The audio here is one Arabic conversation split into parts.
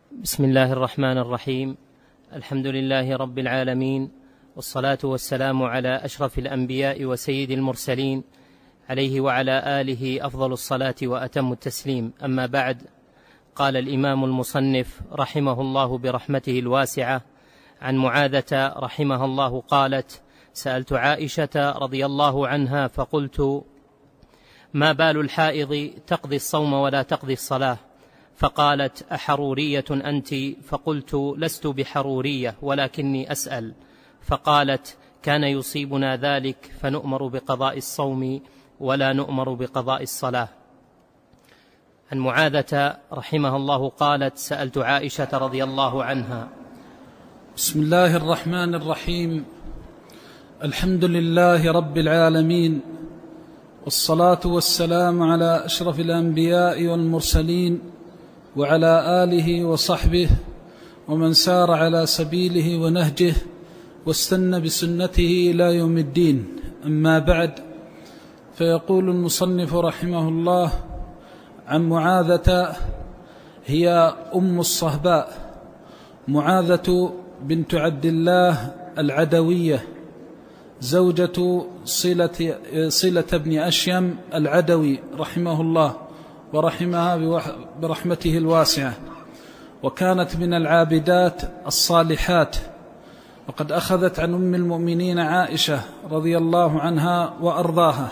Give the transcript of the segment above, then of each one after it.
بسم الله الرحمن الرحيم. الحمد لله رب العالمين، والصلاة والسلام على أشرف الأنبياء وسيد المرسلين، عليه وعلى آله أفضل الصلاة وأتم التسليم. أما بعد، قال الإمام المصنف رحمه الله برحمته الواسعة عن معاذة رحمها الله قالت: سألت عائشة رضي الله عنها فقلت: ما بال الحائض تقضي الصوم ولا تقضي الصلاة؟ فقالت: أحرورية أنت؟ فقلت: لست بحرورية ولكني أسأل. فقالت: كان يصيبنا ذلك فنؤمر بقضاء الصوم ولا نؤمر بقضاء الصلاة. عن معاذة رحمها الله قالت: سألت عائشة رضي الله عنها. بسم الله الرحمن الرحيم. الحمد لله رب العالمين، والصلاة والسلام على أشرف الأنبياء والمرسلين، وعلى آله وصحبه ومن سار على سبيله ونهجه واستنى بسنته إلى يوم الدين. أما بعد، فيقول المصنف رحمه الله عن معاذة، هي أم الصهباء، معاذة بنت عبد الله العدوية، زوجة صلة بن أشيم العدوي رحمه الله ورحمها برحمته الواسعة، وكانت من العابدات الصالحات، وقد أخذت عن أم المؤمنين عائشة رضي الله عنها وأرضاها.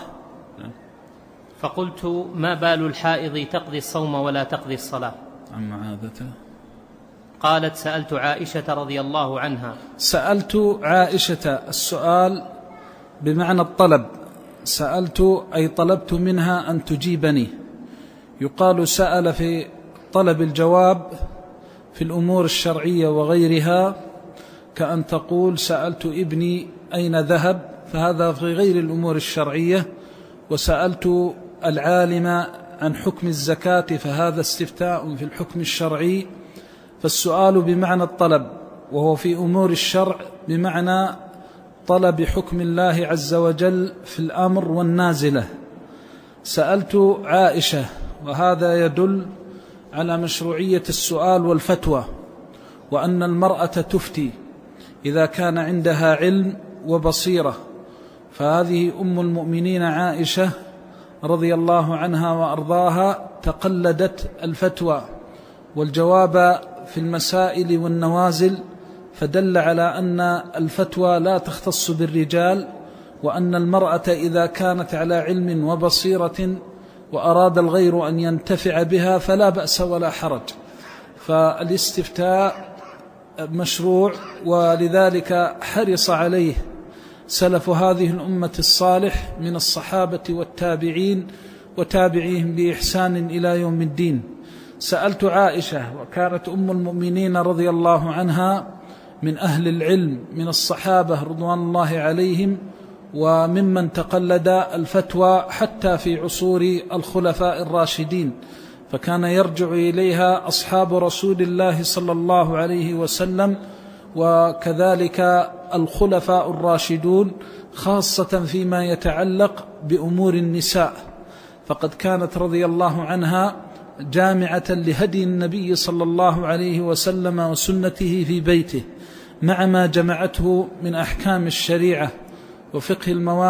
فقلت: ما بال الحائض تقضي الصوم ولا تقضي الصلاة؟ عن معاذة قالت: سألت عائشة رضي الله عنها. سألت عائشة، السؤال بمعنى الطلب، سألت أي طلبت منها أن تجيبني. يقال سأل في طلب الجواب في الأمور الشرعية وغيرها، كأن تقول سألت ابني أين ذهب، فهذا في غير الأمور الشرعية. وسألت العالم عن حكم الزكاة، فهذا استفتاء في الحكم الشرعي. فالسؤال بمعنى الطلب، وهو في أمور الشرع بمعنى طلب حكم الله عز وجل في الأمر والنازلة. سألت عائشة، وهذا يدل على مشروعية السؤال والفتوى، وأن المرأة تفتي إذا كان عندها علم وبصيرة. فهذه أم المؤمنين عائشة رضي الله عنها وأرضاها تقلدت الفتوى والجواب في المسائل والنوازل، فدل على أن الفتوى لا تختص بالرجال، وأن المرأة إذا كانت على علم وبصيرة وأراد الغير أن ينتفع بها فلا بأس ولا حرج. فالاستفتاء مشروع، ولذلك حرص عليه سلف هذه الأمة الصالح من الصحابة والتابعين وتابعيهم بإحسان إلى يوم الدين. سألت عائشة، وكانت أم المؤمنين رضي الله عنها من أهل العلم من الصحابة رضوان الله عليهم، وممن تقلد الفتوى حتى في عصور الخلفاء الراشدين، فكان يرجع إليها أصحاب رسول الله صلى الله عليه وسلم، وكذلك الخلفاء الراشدون، خاصة فيما يتعلق بأمور النساء. فقد كانت رضي الله عنها جامعة لهدي النبي صلى الله عليه وسلم وسنته في بيته، مع ما جمعته من أحكام الشريعة وفقه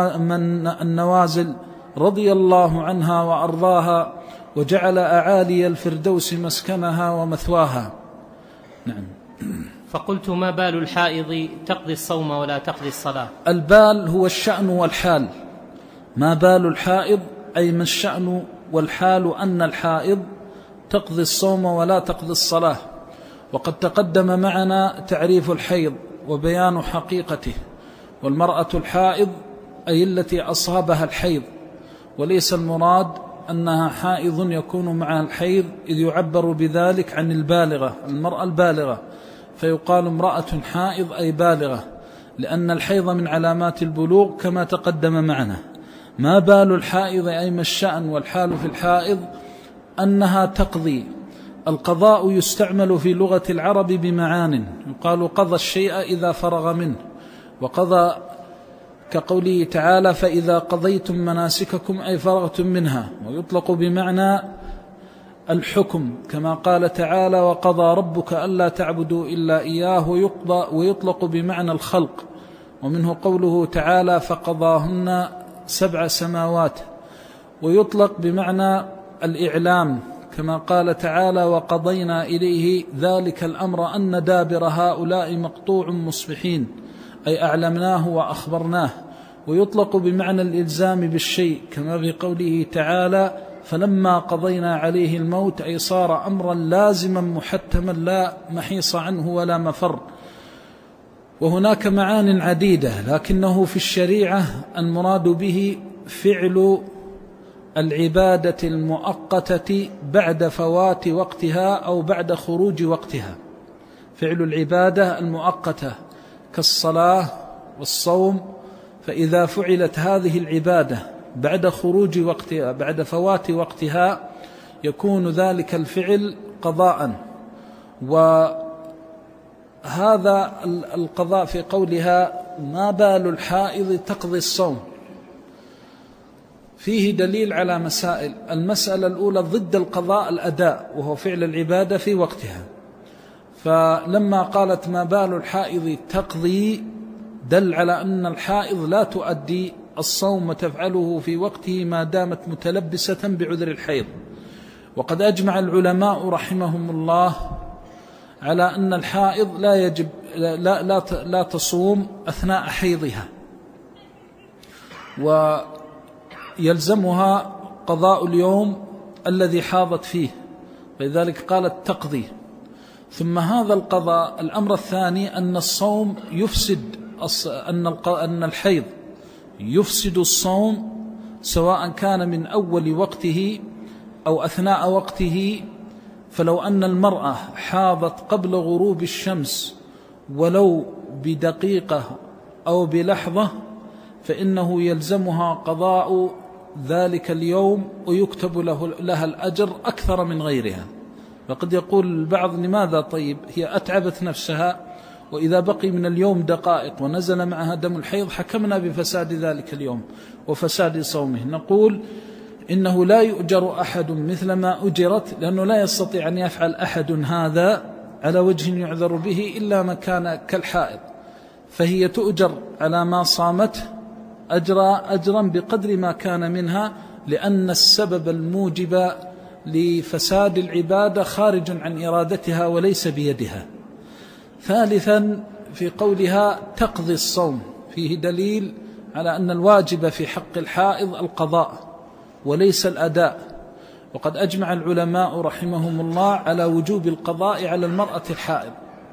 النوازل، رضي الله عنها وأرضاها، وجعل أعالي الفردوس مسكنها ومثواها. نعم. فقلت: ما بال الحائض تقضي الصوم ولا تقضي الصلاة؟ البال هو الشأن والحال. ما بال الحائض أي ما الشأن والحال، أن الحائض تقضي الصوم ولا تقضي الصلاة. وقد تقدم معنا تعريف الحيض وبيان حقيقته. والمرأة الحائض أي التي أصابها الحيض، وليس المراد أنها حائض يكون معها الحيض، إذ يعبر بذلك عن البالغة، المرأة البالغة، فيقال امرأة حائض أي بالغة، لأن الحيض من علامات البلوغ كما تقدم معنا. ما بال الحائض أي ما الشأن والحال في الحائض أنها تقضي. القضاء يستعمل في لغة العرب بمعان، يقال قضى الشيء إذا فرغ منه، وقضى كقوله تعالى: فإذا قضيتم مناسككم أي فرغتم منها. ويطلق بمعنى الحكم كما قال تعالى وقضى ربك ألا تعبدوا إلا إياه، ويطلق بمعنى الخلق، ومنه قوله تعالى فقضاهن 7 سماوات، ويطلق بمعنى الإعلام كما قال تعالى وقضينا إليه ذلك الأمر أن دابر هؤلاء مقطوع مصبحين، أي أعلمناه وأخبرناه. ويطلق بمعنى الإلزام بالشيء كما في قوله تعالى فلما قضينا عليه الموت، أي صار أمرا لازما محتما لا محيص عنه ولا مفر. وهناك معان عديدة، لكنه في الشريعة المراد به فعل العبادة المؤقتة بعد فوات وقتها أو بعد خروج وقتها، فعل العبادة المؤقتة كالصلاة والصوم، فإذا فعلت هذه العبادة بعد خروج وقتها بعد فوات وقتها يكون ذلك الفعل قضاء. وهذا القضاء في قولها ما بال الحائض تقضي الصوم فيه دليل على مسائل. المسألة الأولى ضد القضاء الأداء، وهو فعل العبادة في وقتها، فلما قالت ما بال الحائض تقضي دل على أن الحائض لا تؤدي الصوم وتفعله في وقته ما دامت متلبسة بعذر الحيض. وقد أجمع العلماء رحمهم الله على أن الحائض لا تصوم أثناء حيضها، ويلزمها قضاء اليوم الذي حاضت فيه، فلذلك قالت تقضي. ثم هذا القضاء الأمر الثاني أن الصوم يفسد، أن الحيض يفسد الصوم سواء كان من أول وقته أو أثناء وقته. فلو أن المرأة حاضت قبل غروب الشمس ولو بدقيقة أو بلحظة فإنه يلزمها قضاء ذلك اليوم ويكتب لها الأجر أكثر من غيرها. فقد يقول البعض لماذا طيب هي أتعبت نفسها وإذا بقي من اليوم دقائق ونزل معها دم الحيض حكمنا بفساد ذلك اليوم وفساد صومه. نقول إنه لا يؤجر أحد مثل ما أجرت، لأنه لا يستطيع أن يفعل أحد هذا على وجه يعذر به إلا من كان كالحائض، فهي تؤجر على ما صامت أجرا بقدر ما كان منها، لأن السبب الموجب لفساد العبادة خارج عن إرادتها وليس بيدها. ثالثا في قولها تقضي الصوم فيه دليل على أن الواجب في حق الحائض القضاء وليس الأداء. وقد أجمع العلماء رحمهم الله على وجوب القضاء على المرأة الحائض.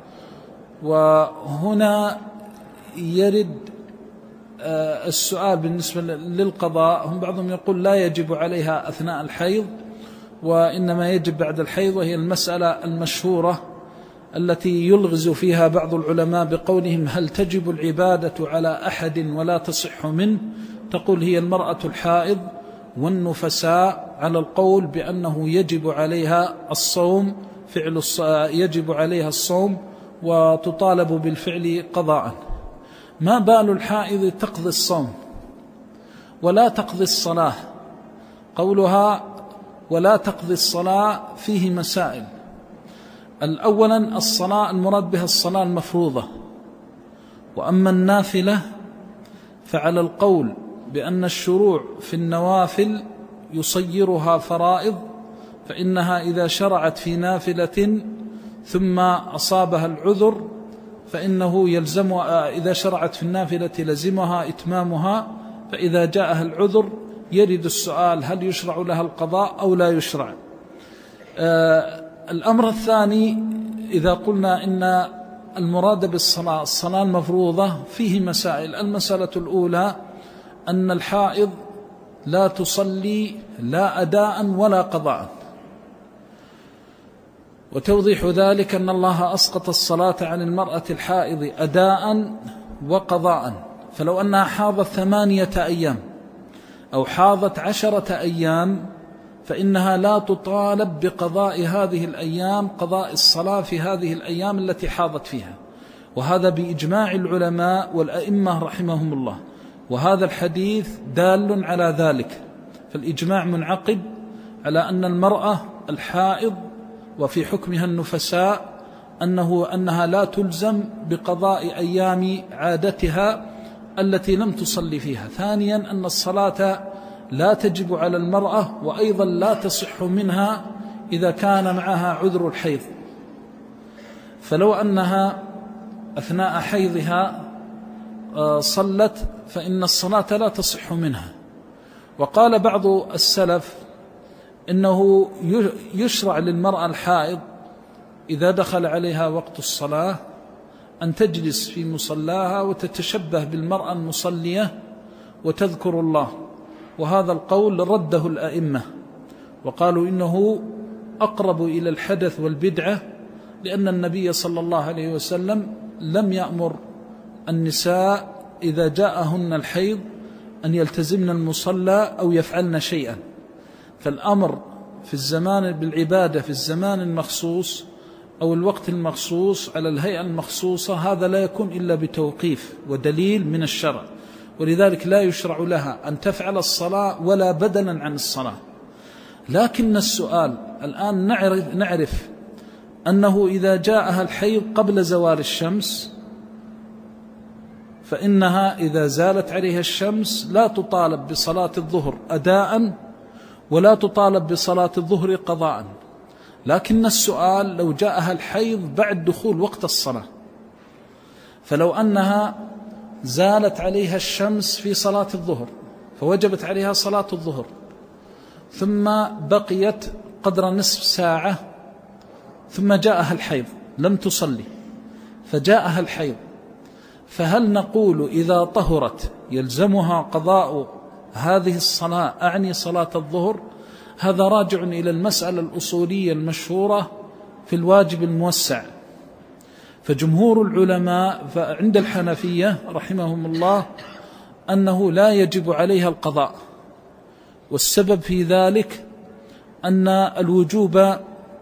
وهنا يرد السؤال بالنسبة للقضاء، هم بعضهم يقول لا يجب عليها أثناء الحيض وإنما يجب بعد الحيض، وهي المسألة المشهورة التي يلغز فيها بعض العلماء بقولهم هل تجب العبادة على أحد ولا تصح منه؟ تقول هي المرأة الحائض والنفساء على القول بأنه يجب عليها الصوم، يجب عليها الصوم وتطالب بالفعل قضاء. ما بال الحائض تقضي الصوم ولا تقضي الصلاة؟ قولها ولا تقضي الصلاة فيه مسائل. الأولا الصلاة المراد بها الصلاة المفروضة، وأما النافلة فعلى القول بأن الشروع في النوافل يصيرها فرائض، فإنها إذا شرعت في نافلة ثم أصابها العذر فإنه يلزمها، إذا شرعت في النافلة لزمها إتمامها، فإذا جاءها العذر يرد السؤال هل يشرع لها القضاء أو لا يشرع. الأمر الثاني إذا قلنا إن المراد بالصلاة الصلاة المفروضة فيه مسائل. المسألة الأولى أن الحائض لا تصلي لا أداء ولا قضاء، وتوضيح ذلك أن الله أسقط الصلاة عن المرأة الحائض أداء وقضاء. فلو أنها حاضت 8 أيام أو حاضت 10 أيام فإنها لا تطالب بقضاء هذه الأيام، قضاء الصلاة في هذه الأيام التي حاضت فيها، وهذا بإجماع العلماء والأئمة رحمهم الله، وهذا الحديث دال على ذلك. فالإجماع منعقد على أن المرأة الحائض وفي حكمها النفساء أنها لا تلزم بقضاء أيام عادتها التي لم تصلي فيها. ثانيا أن الصلاة لا تجب على المرأة، وأيضا لا تصح منها إذا كان معها عذر الحيض. فلو أنها أثناء حيضها صلت فإن الصلاة لا تصح منها. وقال بعض السلف إنه يشرع للمرأة الحائض إذا دخل عليها وقت الصلاة أن تجلس في مصلاها وتتشبه بالمرأة المصلية وتذكر الله، وهذا القول رده الأئمة وقالوا إنه أقرب إلى الحدث والبدعة، لأن النبي صلى الله عليه وسلم لم يأمر النساء إذا جاءهن الحيض أن يلتزمن المصلى أو يفعلن شيئا. فالأمر في الزمان بالعبادة في الزمان المخصوص أو الوقت المخصوص على الهيئة المخصوصة هذا لا يكون إلا بتوقيف ودليل من الشرع، ولذلك لا يشرع لها أن تفعل الصلاة ولا بدلا عن الصلاة. لكن السؤال الآن نعرف أنه إذا جاءها الحيض قبل زوال الشمس فإنها إذا زالت عليها الشمس لا تطالب بصلاة الظهر أداء ولا تطالب بصلاة الظهر قضاء. لكن السؤال لو جاءها الحيض بعد دخول وقت الصلاة، فلو أنها زالت عليها الشمس في صلاة الظهر فوجبت عليها صلاة الظهر، ثم بقيت قدر نصف ساعة ثم جاءها الحيض لم تصلي فجاءها الحيض، فهل نقول إذا طهرت يلزمها قضاء هذه الصلاة أعني صلاة الظهر؟ هذا راجع إلى المسألة الأصولية المشهورة في الواجب الموسع. فجمهور العلماء عند الحنفية رحمهم الله أنه لا يجب عليها القضاء، والسبب في ذلك أن الوجوب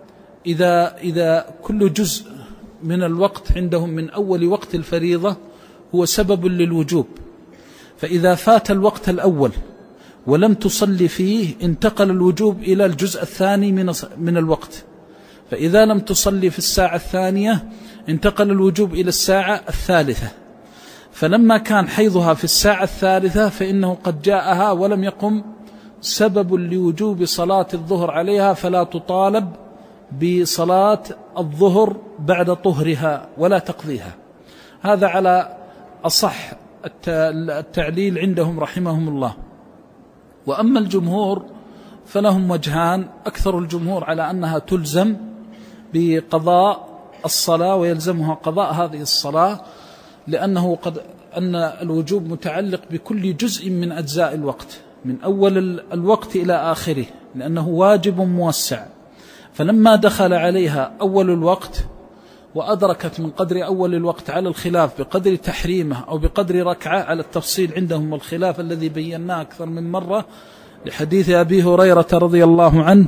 إذا كل جزء من الوقت عندهم من أول وقت الفريضة هو سبب للوجوب، فإذا فات الوقت الأول ولم تصلي فيه انتقل الوجوب إلى الجزء الثاني من الوقت، فإذا لم تصلي في الساعة الثانية انتقل الوجوب إلى الساعة الثالثة. فلما كان حيضها في الساعة الثالثة فإنه قد جاءها ولم يقم سبب لوجوب صلاة الظهر عليها، فلا تطالب بصلاة الظهر بعد طهرها ولا تقضيها. هذا على أصح التعليل عندهم رحمهم الله. وأما الجمهور فلهم وجهان، أكثر الجمهور على أنها تلزم بقضاء الصلاة ويلزمها قضاء هذه الصلاة، لأنه أن الوجوب متعلق بكل جزء من أجزاء الوقت من أول الوقت إلى آخره، لأنه واجب موسع. فلما دخل عليها أول الوقت وأدركت من قدر أول الوقت على الخلاف بقدر تحريمه أو بقدر ركعة على التفصيل عندهم، والخلاف الذي بيناه أكثر من مرة لحديث أبي هريرة رضي الله عنه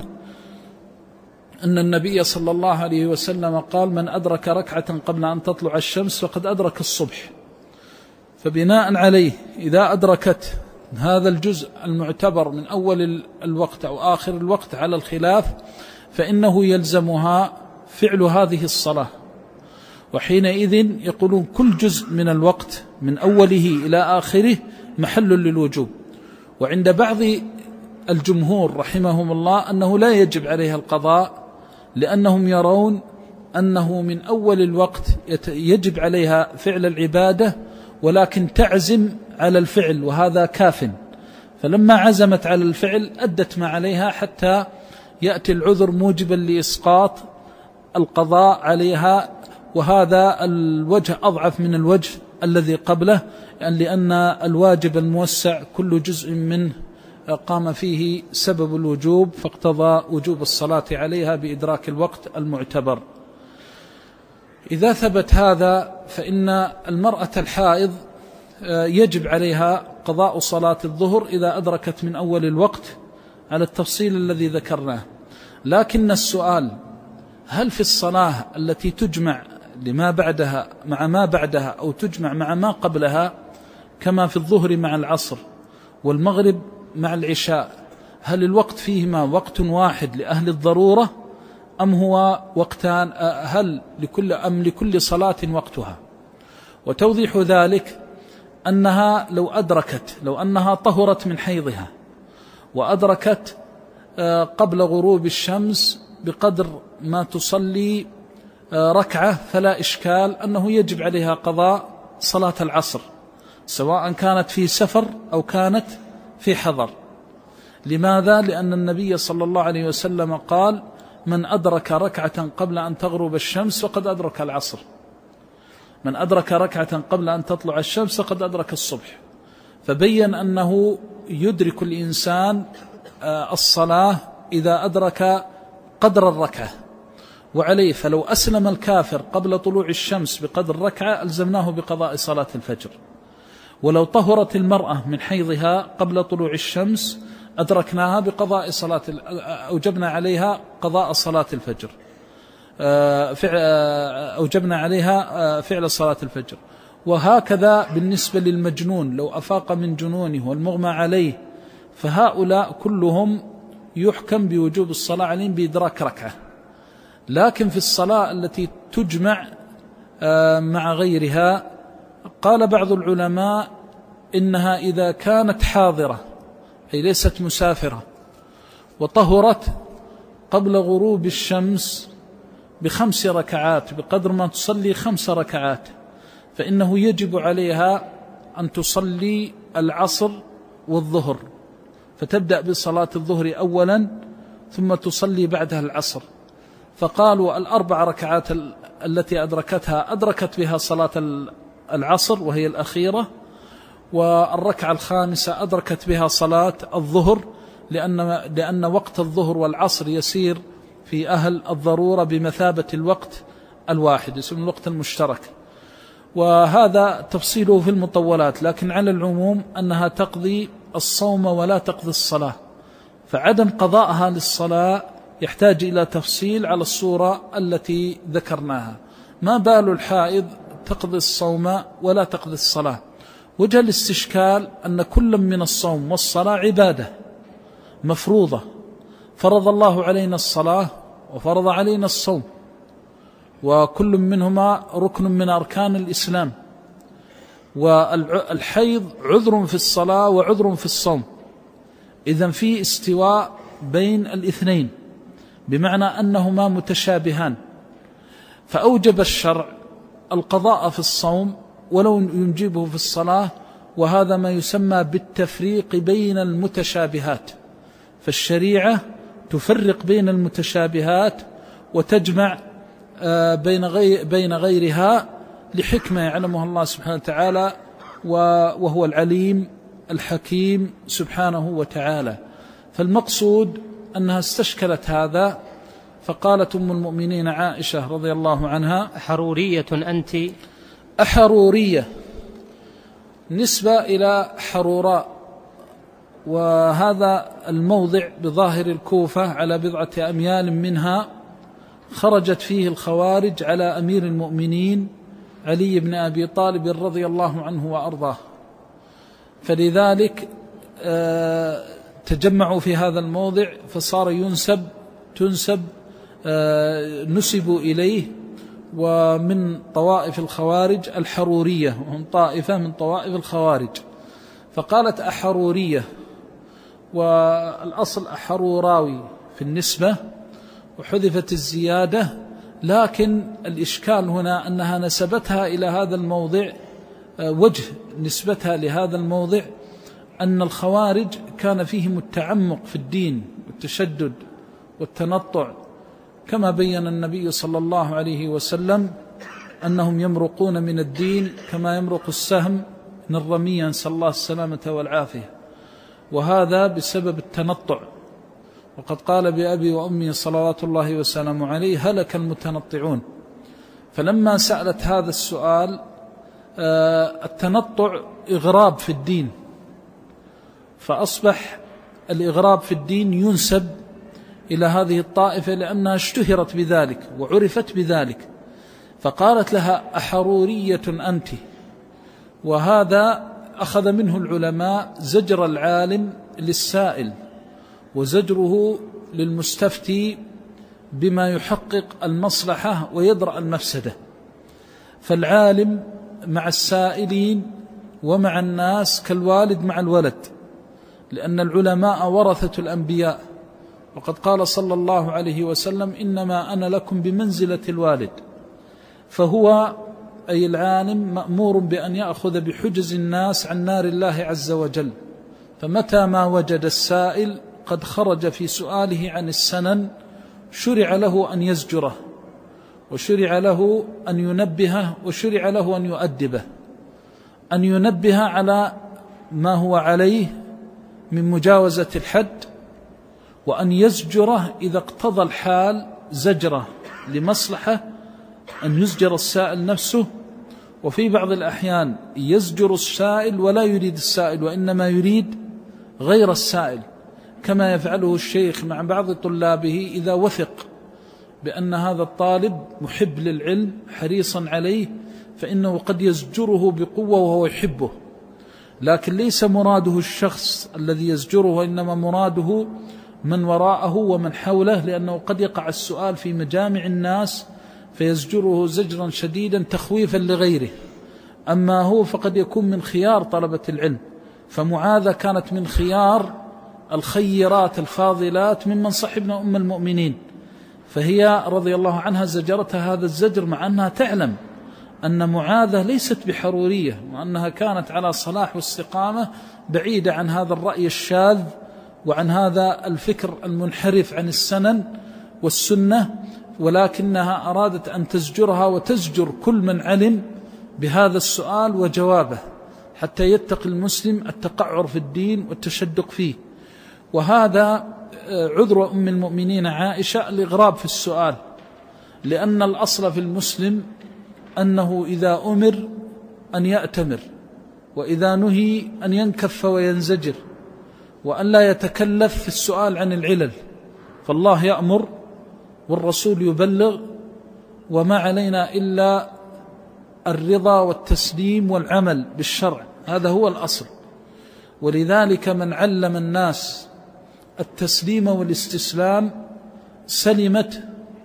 أن النبي صلى الله عليه وسلم قال: من أدرك ركعة قبل أن تطلع الشمس فقد أدرك الصبح. فبناء عليه إذا أدركت هذا الجزء المعتبر من أول الوقت أو آخر الوقت على الخلاف فإنه يلزمها فعل هذه الصلاة، وحينئذ يقولون كل جزء من الوقت من أوله إلى آخره محل للوجوب. وعند بعض الجمهور رحمهم الله أنه لا يجب عليها القضاء، لأنهم يرون أنه من أول الوقت يجب عليها فعل العبادة ولكن تعزم على الفعل وهذا كاف، فلما عزمت على الفعل أدت ما عليها حتى يأتي العذر موجبا لإسقاط القضاء عليها. وهذا الوجه أضعف من الوجه الذي قبله، لأن الواجب الموسع كل جزء منه قام فيه سبب الوجوب فاقتضى وجوب الصلاة عليها بإدراك الوقت المعتبر. إذا ثبت هذا فإن المرأة الحائض يجب عليها قضاء صلاة الظهر إذا أدركت من أول الوقت على التفصيل الذي ذكرناه. لكن السؤال: هل في الصلاة التي تجمع لما بعدها مع ما بعدها أو تجمع مع ما قبلها كما في الظهر مع العصر والمغرب مع العشاء، هل الوقت فيهما وقت واحد لأهل الضرورة أم هو وقتان؟ هل لكل صلاة وقتها؟ وتوضيح ذلك أنها لو أنها طهرت من حيضها وأدركت قبل غروب الشمس بقدر ما تصلي ركعة، فلا إشكال أنه يجب عليها قضاء صلاة العصر، سواء كانت في سفر أو كانت في حضر. لماذا؟ لأن النبي صلى الله عليه وسلم قال: من أدرك ركعة قبل أن تغرب الشمس فقد أدرك العصر، من أدرك ركعة قبل أن تطلع الشمس فقد أدرك الصبح. فبين أنه يدرك الإنسان الصلاة إذا أدرك قدر الركعة، وعليه فلو أسلم الكافر قبل طلوع الشمس بقدر ركعة ألزمناه بقضاء صلاة الفجر. ولو طهرت المرأة من حيضها قبل طلوع الشمس أدركناها بقضاء أوجبنا عليها قضاء صلاة الفجر، أوجبنا عليها فعل صلاة الفجر. وهكذا بالنسبة للمجنون لو أفاق من جنونه والمغمى عليه، فهؤلاء كلهم يحكم بوجوب الصلاة عليهم بإدراك ركعة. لكن في الصلاة التي تجمع مع غيرها قال بعض العلماء إنها إذا كانت حاضرة أي ليست مسافرة وطهرت قبل غروب الشمس ب5 ركعات بقدر ما تصلي 5 ركعات، فإنه يجب عليها أن تصلي العصر والظهر، فتبدأ بصلاة الظهر أولا ثم تصلي بعدها العصر. فقالوا 4 ركعات التي أدركتها أدركت بها صلاة العصر وهي الأخيرة، والركعة 5 أدركت بها صلاة الظهر، لأن وقت الظهر والعصر يسير في أهل الضرورة بمثابة الوقت الواحد، يسمى الوقت المشترك. وهذا تفصيله في المطولات، لكن على العموم أنها تقضي الصوم ولا تقضي الصلاة، فعدم قضاءها للصلاة يحتاج إلى تفصيل على الصورة التي ذكرناها. ما بال الحائض تقضي الصوم ولا تقضي الصلاة؟ وجه الاستشكال أن كل من الصوم والصلاة عبادة مفروضة، فرض الله علينا الصلاة وفرض علينا الصوم، وكل منهما ركن من أركان الإسلام. والحيض عذر في الصلاة وعذر في الصوم، إذن في استواء بين الاثنين، بمعنى أنهما متشابهان، فأوجب الشرع القضاء في الصوم ولو ينجبه في الصلاة، وهذا ما يسمى بالتفريق بين المتشابهات. فالشريعة تفرق بين المتشابهات وتجمع بين غيرها لحكمة يعلمها الله سبحانه وتعالى، وهو العليم الحكيم سبحانه وتعالى. فالمقصود أنها استشكلت هذا، فقالت أم المؤمنين عائشة رضي الله عنها: حرورية أنت؟ أحرورية نسبة إلى حروراء، وهذا الموضع بظاهر الكوفة على 7 أميال منها، خرجت فيه الخوارج على أمير المؤمنين علي بن أبي طالب رضي الله عنه وأرضاه، فلذلك تجمعوا في هذا الموضع، فصار نسبوا إليه. ومن طوائف الخوارج الحرورية، وهم طائفة من طوائف الخوارج، فقالت أحرورية، والأصل أحروراوي في النسبة، وحذفت الزيادة. لكن الإشكال هنا أنها نسبتها إلى هذا الموضع، وجه نسبتها لهذا الموضع أن الخوارج كان فيهم التعمق في الدين والتشدد والتنطع، كما بين النبي صلى الله عليه وسلم أنهم يمرقون من الدين كما يمرق السهم من الرمية، نسأل الله السلامة والعافية، وهذا بسبب التنطع. وقد قال بأبي وأمي صلوات الله وسلامه عليه: هلك المتنطعون. فلما سألت هذا السؤال، التنطع إغراب في الدين، فأصبح الإغراب في الدين ينسب إلى هذه الطائفة لأنها اشتهرت بذلك وعرفت بذلك، فقالت لها: أحرورية أنت. وهذا أخذ منه العلماء زجر العالم للسائل، وزجره للمستفتي بما يحقق المصلحة ويدرأ المفسدة. فالعالم مع السائلين ومع الناس كالوالد مع الولد، لأن العلماء ورثة الأنبياء، وقد قال صلى الله عليه وسلم: إنما أنا لكم بمنزلة الوالد. فهو أي العالم مأمور بأن يأخذ بحجز الناس عن نار الله عز وجل، فمتى ما وجد السائل قد خرج في سؤاله عن السنن شرع له أن يزجره، وشرع له أن ينبهه، وشرع له أن يؤدبه، أن ينبه على ما هو عليه من مجاوزة الحد، وأن يزجره إذا اقتضى الحال زجره لمصلحة، أن يزجر السائل نفسه. وفي بعض الأحيان يزجر السائل ولا يريد السائل، وإنما يريد غير السائل، كما يفعله الشيخ مع بعض طلابه إذا وثق بأن هذا الطالب محب للعلم حريصا عليه، فإنه قد يزجره بقوة وهو يحبه، لكن ليس مراده الشخص الذي يزجره، وإنما مراده من وراءه ومن حوله، لأنه قد يقع السؤال في مجامع الناس فيزجره زجرا شديدا تخويفا لغيره. أما هو فقد يكون من خيار طلبة العلم، فمعاذة كانت من خيار الخيرات الفاضلات ممن صحبنا أم المؤمنين، فهي رضي الله عنها زجرتها هذا الزجر مع أنها تعلم أن معاذة ليست بحرورية، وأنها كانت على صلاح واستقامة بعيدة عن هذا الرأي الشاذ وعن هذا الفكر المنحرف عن السنن والسنة، ولكنها أرادت أن تزجرها وتزجر كل من علم بهذا السؤال وجوابه، حتى يتقي المسلم التقعر في الدين والتشدق فيه. وهذا عذر أم المؤمنين عائشة الإغراب في السؤال، لأن الأصل في المسلم أنه إذا أمر أن يأتمر، وإذا نهي أن ينكف وينزجر، وأن لا يتكلف في السؤال عن العلل. فالله يأمر والرسول يبلغ، وما علينا إلا الرضا والتسليم والعمل بالشرع، هذا هو الأصل. ولذلك من علم الناس التسليم والاستسلام سلمت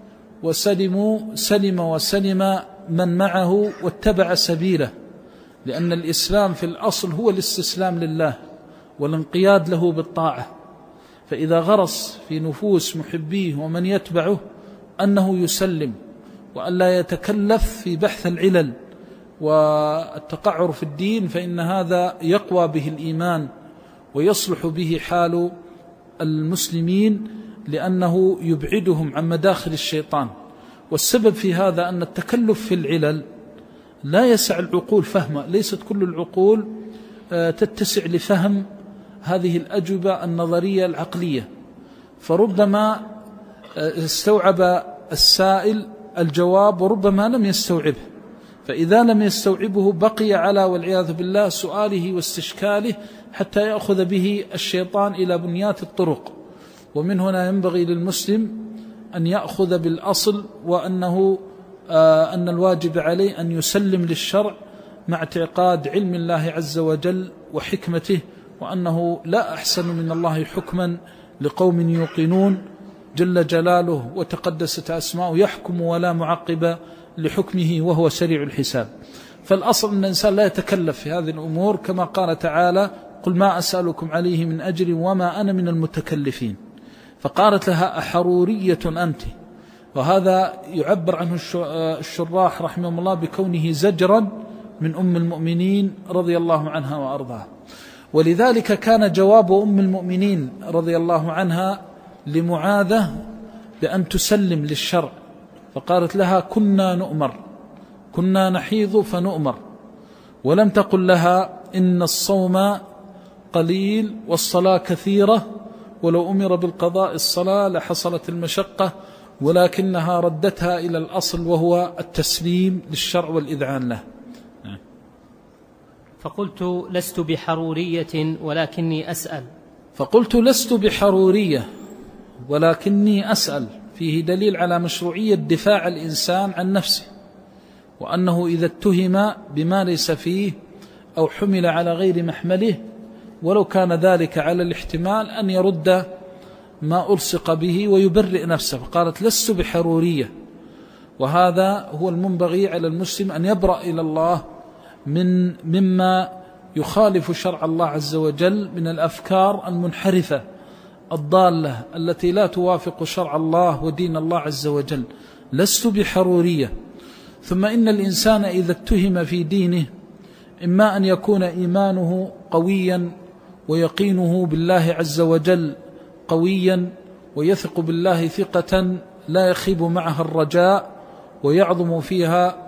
وسلم من معه واتبع سبيله، لأن الإسلام في الأصل هو الاستسلام لله والانقياد له بالطاعة. فإذا غرس في نفوس محبيه ومن يتبعه أنه يسلم، وأن لا يتكلف في بحث العلل والتقعر في الدين، فإن هذا يقوى به الإيمان ويصلح به حال المسلمين، لأنه يبعدهم عن مداخل الشيطان. والسبب في هذا أن التكلف في العلل لا يسع العقول فهمه، ليست كل العقول تتسع لفهم هذه الأجوبة النظرية العقلية، فربما استوعب السائل الجواب وربما لم يستوعبه، فإذا لم يستوعبه بقي على والعياذ بالله سؤاله واستشكاله حتى يأخذ به الشيطان إلى بنيات الطرق. ومن هنا ينبغي للمسلم أن يأخذ بالأصل، وأنه أن الواجب عليه أن يسلم للشرع مع اعتقاد علم الله عز وجل وحكمته، وأنه لا أحسن من الله حكما لقوم يوقنون جل جلاله وتقدست أسماؤه، يحكم ولا معقب لحكمه وهو سريع الحساب. فالأصل أن الإنسان لا يتكلف في هذه الأمور، كما قال تعالى: قل ما أسألكم عليه من أجر وما أنا من المتكلفين. فقالت لها: أحرورية أنت؟ وهذا يعبر عنه الشراح رحمه الله بكونه زجرا من أم المؤمنين رضي الله عنها وأرضاها. ولذلك كان جواب أم المؤمنين رضي الله عنها لمعاذة بأن تسلم للشرع، فقالت لها: كنا نؤمر، كنا نحيض فنؤمر. ولم تقل لها: إن الصوم قليل والصلاة كثيرة، ولو أمر بالقضاء الصلاة لحصلت المشقة، ولكنها ردتها إلى الأصل وهو التسليم للشرع والإذعان له. فقلت: لست بحرورية ولكني أسأل. فقلت: لست بحرورية ولكني أسأل، فيه دليل على مشروعية دفاع الإنسان عن نفسه، وأنه إذا اتهم بما ليس فيه أو حمل على غير محمله، ولو كان ذلك على الاحتمال، أن يرد ما ألصق به ويبرئ نفسه، فقالت لست بحرورية. وهذا هو المنبغي على المسلم أن يبرأ إلى الله مما يخالف شرع الله عز وجل من الأفكار المنحرفة الضالة التي لا توافق شرع الله ودين الله عز وجل. لست بحرورية. ثم إن الإنسان إذا اتهم في دينه إما أن يكون إيمانه قويا ويقينه بالله عز وجل قويا ويثق بالله ثقة لا يخيب معها الرجاء ويعظم فيها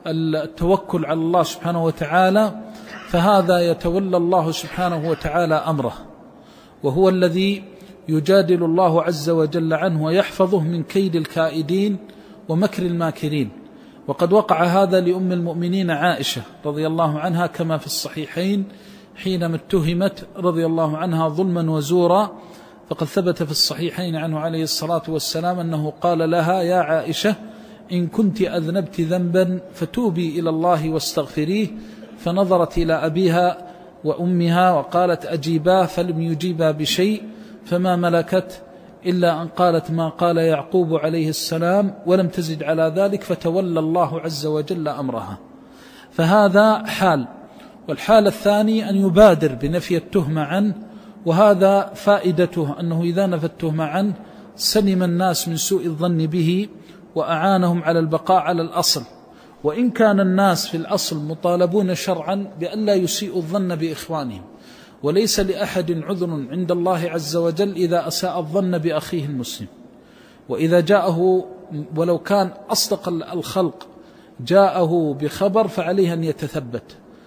التوكل على الله سبحانه وتعالى، فهذا يتولى الله سبحانه وتعالى أمره، وهو الذي يجادل الله عز وجل عنه ويحفظه من كيد الكائدين ومكر الماكرين. وقد وقع هذا لأم المؤمنين عائشة رضي الله عنها كما في الصحيحين حينما اتهمت رضي الله عنها ظلما وزورا، فقد ثبت في الصحيحين عنه عليه الصلاة والسلام أنه قال لها: يا عائشة إن كنت أذنبت ذنبا فتوبي إلى الله واستغفريه، فنظرت إلى أبيها وأمها وقالت: أجيباه، فلم يجيبا بشيء، فما ملكت إلا أن قالت ما قال يعقوب عليه السلام ولم تزد على ذلك، فتولى الله عز وجل أمرها. فهذا حال. والحال الثاني أن يبادر بنفي التهمة عنه، وهذا فائدته أنه إذا نفى التهمة عنه سلم الناس من سوء الظن به وأعانهم على البقاء على الأصل. وإن كان الناس في الأصل مطالبون شرعا بأن لا يسيء الظن بإخوانهم، وليس لأحد عذر عند الله عز وجل إذا أساء الظن بأخيه المسلم، وإذا جاءه ولو كان أصدق الخلق جاءه بخبر فعليه أن يتثبت.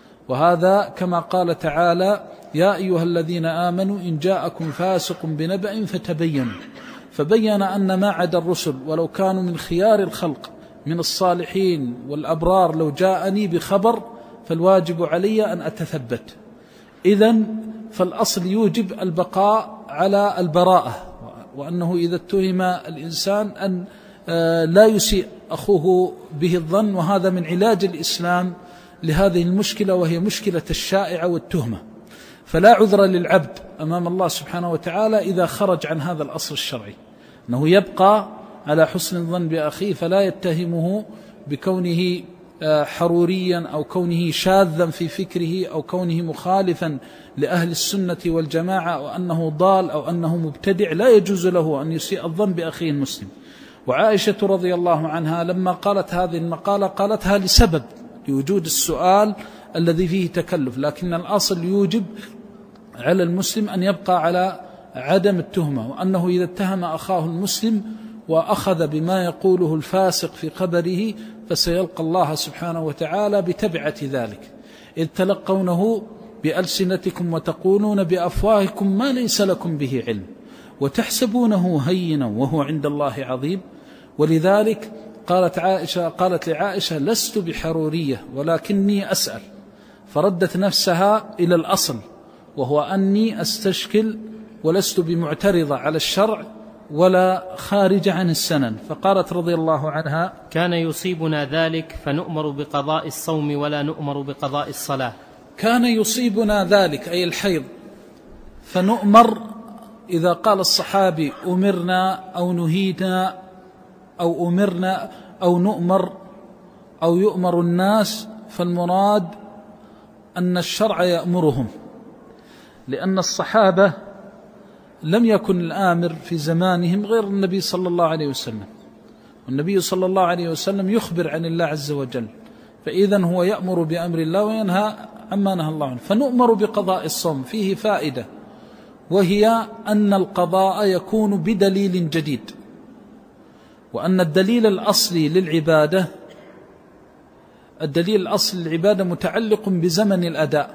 وهذا كما قال تعالى: يا أيها الذين آمنوا إن جاءكم فاسق بنبأ فتبينوا. فبين أن ما عدا الرسل ولو كانوا من خيار الخلق من الصالحين والأبرار لو جاءني بخبر فالواجب علي أن أتثبت. إذن فالأصل يوجب البقاء على البراءة، وأنه إذا اتهم الإنسان أن لا يسيء أخوه به الظن، وهذا من علاج الإسلام لهذه المشكلة، وهي مشكلة الشائعة والتهمة. فلا عذر للعبد أمام الله سبحانه وتعالى إذا خرج عن هذا الأصل الشرعي، أنه يبقى على حسن الظن بأخيه، فلا يتهمه بكونه حروريا أو كونه شاذا في فكره أو كونه مخالفا لأهل السنة والجماعة أو أنه ضال أو أنه مبتدع. لا يجوز له أن يسيء الظن بأخيه المسلم. وعائشة رضي الله عنها لما قالت هذه المقالة قالتها لسبب، لوجود السؤال الذي فيه تكلف، لكن الأصل يوجب على المسلم أن يبقى على عدم التهمة، وأنه إذا اتهم أخاه المسلم وأخذ بما يقوله الفاسق في خبره فسيلقى الله سبحانه وتعالى بتبعة ذلك، إذ تلقونه بألسنتكم وتقولون بأفواهكم ما ليس لكم به علم وتحسبونه هينا وهو عند الله عظيم. ولذلك قالت لعائشة: لست بحرورية ولكني أسأل. فردت نفسها إلى الأصل، وهو أني أستشكل ولست بمعترضة على الشرع ولا خارج عن السنن. فقالت رضي الله عنها: كان يصيبنا ذلك فنؤمر بقضاء الصوم ولا نؤمر بقضاء الصلاة. كان يصيبنا ذلك أي الحيض، فنؤمر إذا قال الصحابي أمرنا أو نهينا أو أمرنا أو نؤمر أو يؤمر الناس، فالمراد أن الشرع يأمرهم، لأن الصحابة لم يكن الآمر في زمانهم غير النبي صلى الله عليه وسلم، والنبي صلى الله عليه وسلم يخبر عن الله عز وجل، فإذن هو يأمر بأمر الله وينهى عما نهى الله عنه. فنؤمر بقضاء الصوم. فيه فائدة، وهي أن القضاء يكون بدليل جديد، وأن الدليل الأصلي للعبادة، الدليل الأصلي للعبادة متعلق بزمن الأداء.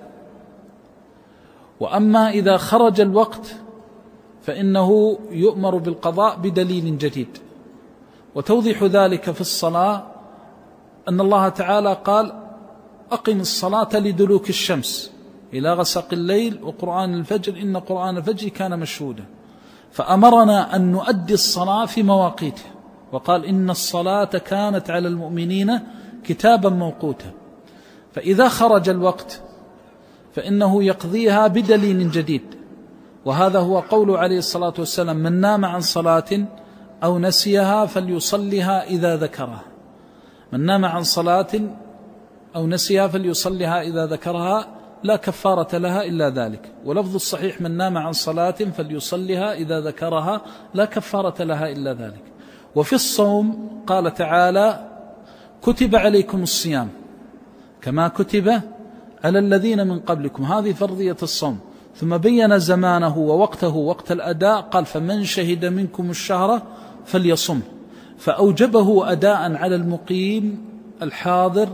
وأما إذا خرج الوقت فإنه يؤمر بالقضاء بدليل جديد. وتوضيح ذلك في الصلاة أن الله تعالى قال: أقم الصلاة لدلوك الشمس إلى غسق الليل وقرآن الفجر إن قرآن الفجر كان مشهودا. فأمرنا أن نؤدي الصلاة في مواقيته، وقال: إن الصلاة كانت على المؤمنين كتابا موقوتا. فإذا خرج الوقت فإنه يقضيها بدليل جديد، وهذا هو قول عليه الصلاة والسلام: من نام عن صلاة أو نسيها فليصلها إذا ذكرها. من نام عن صلاة أو نسيها فليصلها إذا ذكرها، لا كفارة لها إلا ذلك. ولفظ الصحيح: من نام عن صلاة فليصلها إذا ذكرها، لا كفارة لها إلا ذلك. وفي الصوم قال تعالى: كتب عليكم الصيام كما كتب على الذين من قبلكم. هذه فرضية الصوم. ثم بين زمانه ووقته وقت الأداء، قال: فمن شهد منكم الشهر فليصم. فأوجبه أداء على المقيم الحاضر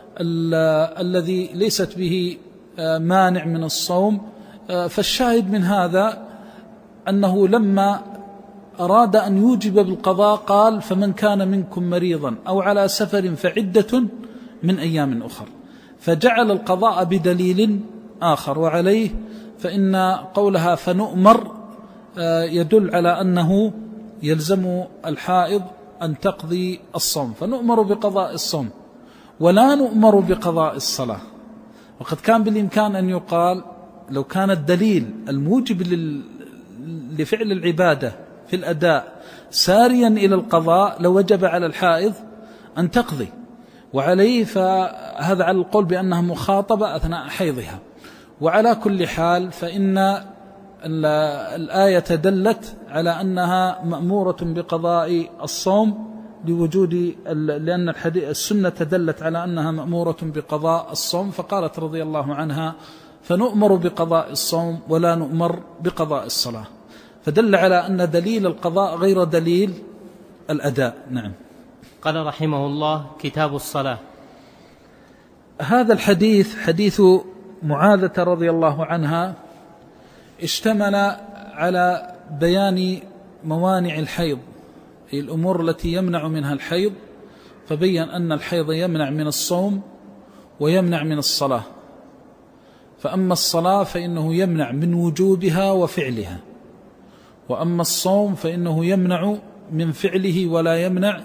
الذي ليست به مانع من الصوم. فالشاهد من هذا أنه لما أراد أن يوجب بالقضاء قال: فمن كان منكم مريضا أو على سفر فعدة من أيام أخر، فجعل القضاء بدليل آخر. وعليه فإن قولها فنؤمر يدل على أنه يلزم الحائض أن تقضي الصوم، فنؤمر بقضاء الصوم ولا نؤمر بقضاء الصلاة. وقد كان بالإمكان أن يقال لو كان الدليل الموجب لفعل العبادة في الأداء ساريا إلى القضاء لوجب على الحائض أن تقضي، وعليه فهذا على القول بأنها مخاطبة أثناء حيضها. وعلى كل حال فإن الآية دلت على أنها مأمورة بقضاء الصوم لأن السنة دلت على أنها مأمورة بقضاء الصوم، فقالت رضي الله عنها: فنؤمر بقضاء الصوم ولا نؤمر بقضاء الصلاة. فدل على أن دليل القضاء غير دليل الأداء. نعم. قال رحمه الله: كتاب الصلاة. هذا الحديث حديث معاذة رضي الله عنها اشتمل على بيان موانع الحيض، هي الأمور التي يمنع منها الحيض، فبين أن الحيض يمنع من الصوم ويمنع من الصلاة. فأما الصلاة فإنه يمنع من وجوبها وفعلها، وأما الصوم فإنه يمنع من فعله ولا يمنع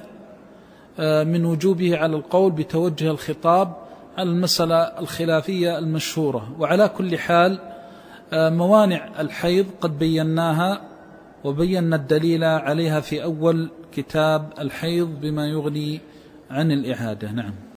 من وجوبه على القول بتوجه الخطاب على المسألة الخلافية المشهورة. وعلى كل حال موانع الحيض قد بيناها وبينا الدليل عليها في أول كتاب الحيض بما يغني عن الإعادة. نعم.